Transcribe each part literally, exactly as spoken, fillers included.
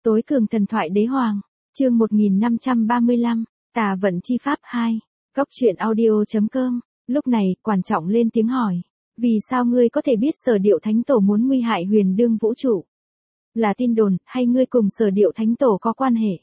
Tối cường thần thoại đế hoàng, chương một nghìn năm trăm ba mươi lăm, tà vận chi pháp hai, góc truyện audio chấm com. Lúc này, Quản Trọng lên tiếng hỏi, vì sao ngươi có thể biết Sở Điệu Thánh Tổ muốn nguy hại Huyền Đương vũ trụ? Là tin đồn, hay ngươi cùng Sở Điệu Thánh Tổ có quan hệ?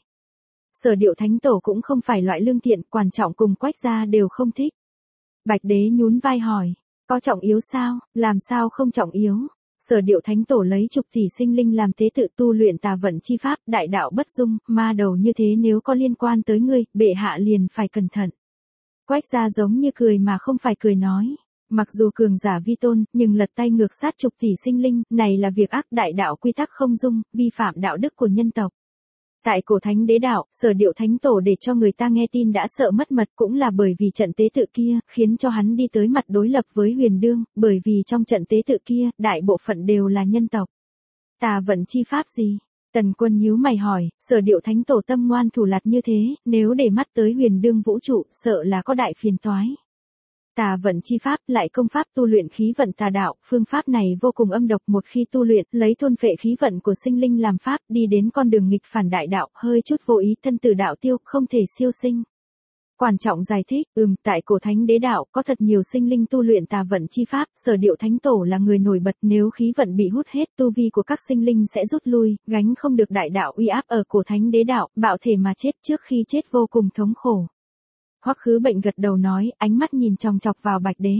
Sở Điệu Thánh Tổ cũng không phải loại lương thiện, Quản Trọng cùng Quách gia đều không thích. Bạch Đế nhún vai hỏi, có trọng yếu sao, làm sao không trọng yếu? Sở Điệu Thánh Tổ lấy chục tỷ sinh linh làm tế tự tu luyện tà vận chi pháp, đại đạo bất dung, ma đầu như thế nếu có liên quan tới ngươi, bệ hạ liền phải cẩn thận. Quách gia giống như cười mà không phải cười nói, mặc dù cường giả vi tôn, nhưng lật tay ngược sát chục tỷ sinh linh, này là việc ác, đại đạo quy tắc không dung, vi phạm đạo đức của nhân tộc. Tại cổ thánh đế đạo, Sở Điệu Thánh Tổ để cho người ta nghe tin đã sợ mất mật, cũng là bởi vì trận tế tự kia, khiến cho hắn đi tới mặt đối lập với Huyền Đương, bởi vì trong trận tế tự kia, đại bộ phận đều là nhân tộc. Tà vận chi pháp gì? Tần Quân nhíu mày hỏi, Sở Điệu Thánh Tổ tâm ngoan thủ lạt như thế, nếu để mắt tới Huyền Đương vũ trụ, sợ là có đại phiền toái. Tà vận chi pháp lại công pháp tu luyện khí vận tà đạo, phương pháp này vô cùng âm độc, một khi tu luyện, lấy thôn phệ khí vận của sinh linh làm pháp, đi đến con đường nghịch phản đại đạo, hơi chút vô ý thân tử đạo tiêu, không thể siêu sinh. Quản Trọng giải thích, ừm, tại cổ thánh đế đạo, có thật nhiều sinh linh tu luyện tà vận chi pháp, Sở Điệu Thánh Tổ là người nổi bật, nếu khí vận bị hút hết, tu vi của các sinh linh sẽ rút lui, gánh không được đại đạo uy áp ở cổ thánh đế đạo, bạo thể mà chết, trước khi chết vô cùng thống khổ. Hoắc Khứ Bệnh gật đầu nói, ánh mắt nhìn chòng chọc vào Bạch Đế.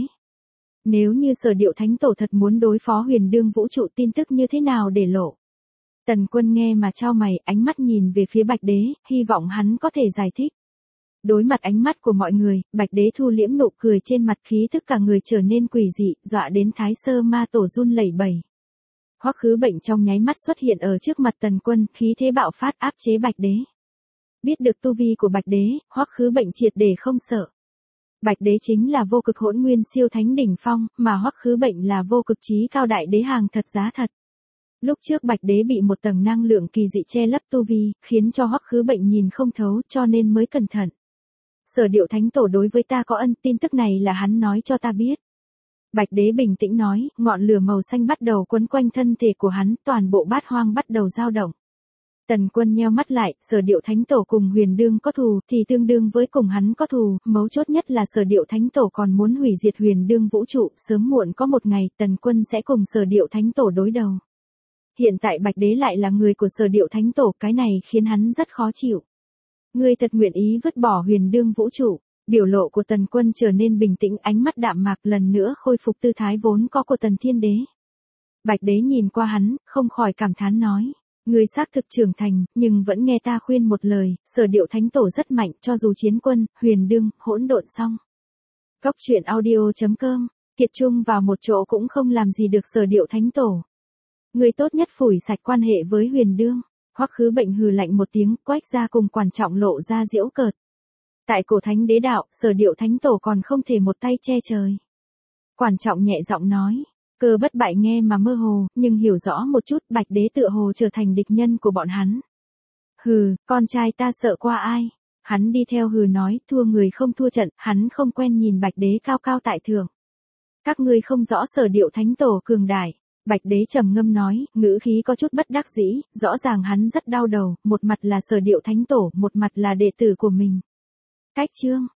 Nếu như Sở Điệu Thánh Tổ thật muốn đối phó Huyền Đương vũ trụ, tin tức như thế nào để lộ? Tần Quân nghe mà chau mày, ánh mắt nhìn về phía Bạch Đế, hy vọng hắn có thể giải thích. Đối mặt ánh mắt của mọi người, Bạch Đế thu liễm nụ cười trên mặt, khí thức cả người trở nên quỷ dị, dọa đến Thái Sơ Ma Tổ run lẩy bẩy. Hoắc Khứ Bệnh trong nháy mắt xuất hiện ở trước mặt Tần Quân, khí thế bạo phát áp chế Bạch Đế. Biết được tu vi của Bạch Đế, Hoắc Khứ Bệnh triệt để không sợ. Bạch Đế chính là vô cực hỗn nguyên siêu thánh đỉnh phong, mà Hoắc Khứ Bệnh là vô cực chí cao đại đế hàng thật giá thật. Lúc trước Bạch Đế bị một tầng năng lượng kỳ dị che lấp tu vi, khiến cho Hoắc Khứ Bệnh nhìn không thấu, cho nên mới cẩn thận. Sở Điệu Thánh Tổ đối với ta có ân, tin tức này là hắn nói cho ta biết. Bạch Đế bình tĩnh nói, ngọn lửa màu xanh bắt đầu quấn quanh thân thể của hắn, toàn bộ bát hoang bắt đầu dao động. Tần Quân nheo mắt lại, Sở Điệu Thánh Tổ cùng Huyền Đương có thù, thì tương đương với cùng hắn có thù, mấu chốt nhất là Sở Điệu Thánh Tổ còn muốn hủy diệt Huyền Đương vũ trụ, sớm muộn có một ngày, Tần Quân sẽ cùng Sở Điệu Thánh Tổ đối đầu. Hiện tại Bạch Đế lại là người của Sở Điệu Thánh Tổ, cái này khiến hắn rất khó chịu. Ngươi thật nguyện ý vứt bỏ Huyền Đương vũ trụ? Biểu lộ của Tần Quân trở nên bình tĩnh, ánh mắt đạm mạc lần nữa khôi phục tư thái vốn có của Tần Thiên Đế. Bạch Đế nhìn qua hắn, không khỏi cảm thán nói. Ngươi xác thực trưởng thành, nhưng vẫn nghe ta khuyên một lời, Sở Điệu Thánh Tổ rất mạnh, cho dù chiến quân, Huyền Đương, hỗn độn xong. Góc truyện audio chấm com, kiệt chung vào một chỗ cũng không làm gì được Sở Điệu Thánh Tổ. Ngươi tốt nhất phủi sạch quan hệ với Huyền Đương. Hoắc Khứ Bệnh hừ lạnh một tiếng, Quách gia cùng Quản Trọng lộ ra giễu cợt. Tại cổ thánh đế đạo, Sở Điệu Thánh Tổ còn không thể một tay che trời. Quản Trọng nhẹ giọng nói. Cơ Bất Bại nghe mà mơ hồ, nhưng hiểu rõ một chút, Bạch Đế tựa hồ trở thành địch nhân của bọn hắn. Hừ, con trai ta sợ qua ai? Hắn đi theo hừ nói, thua người không thua trận, hắn không quen nhìn Bạch Đế cao cao tại thượng. Các ngươi không rõ Sở Điệu Thánh Tổ cường đại. Bạch Đế trầm ngâm nói, ngữ khí có chút bất đắc dĩ, rõ ràng hắn rất đau đầu, một mặt là Sở Điệu Thánh Tổ, một mặt là đệ tử của mình. Cách chương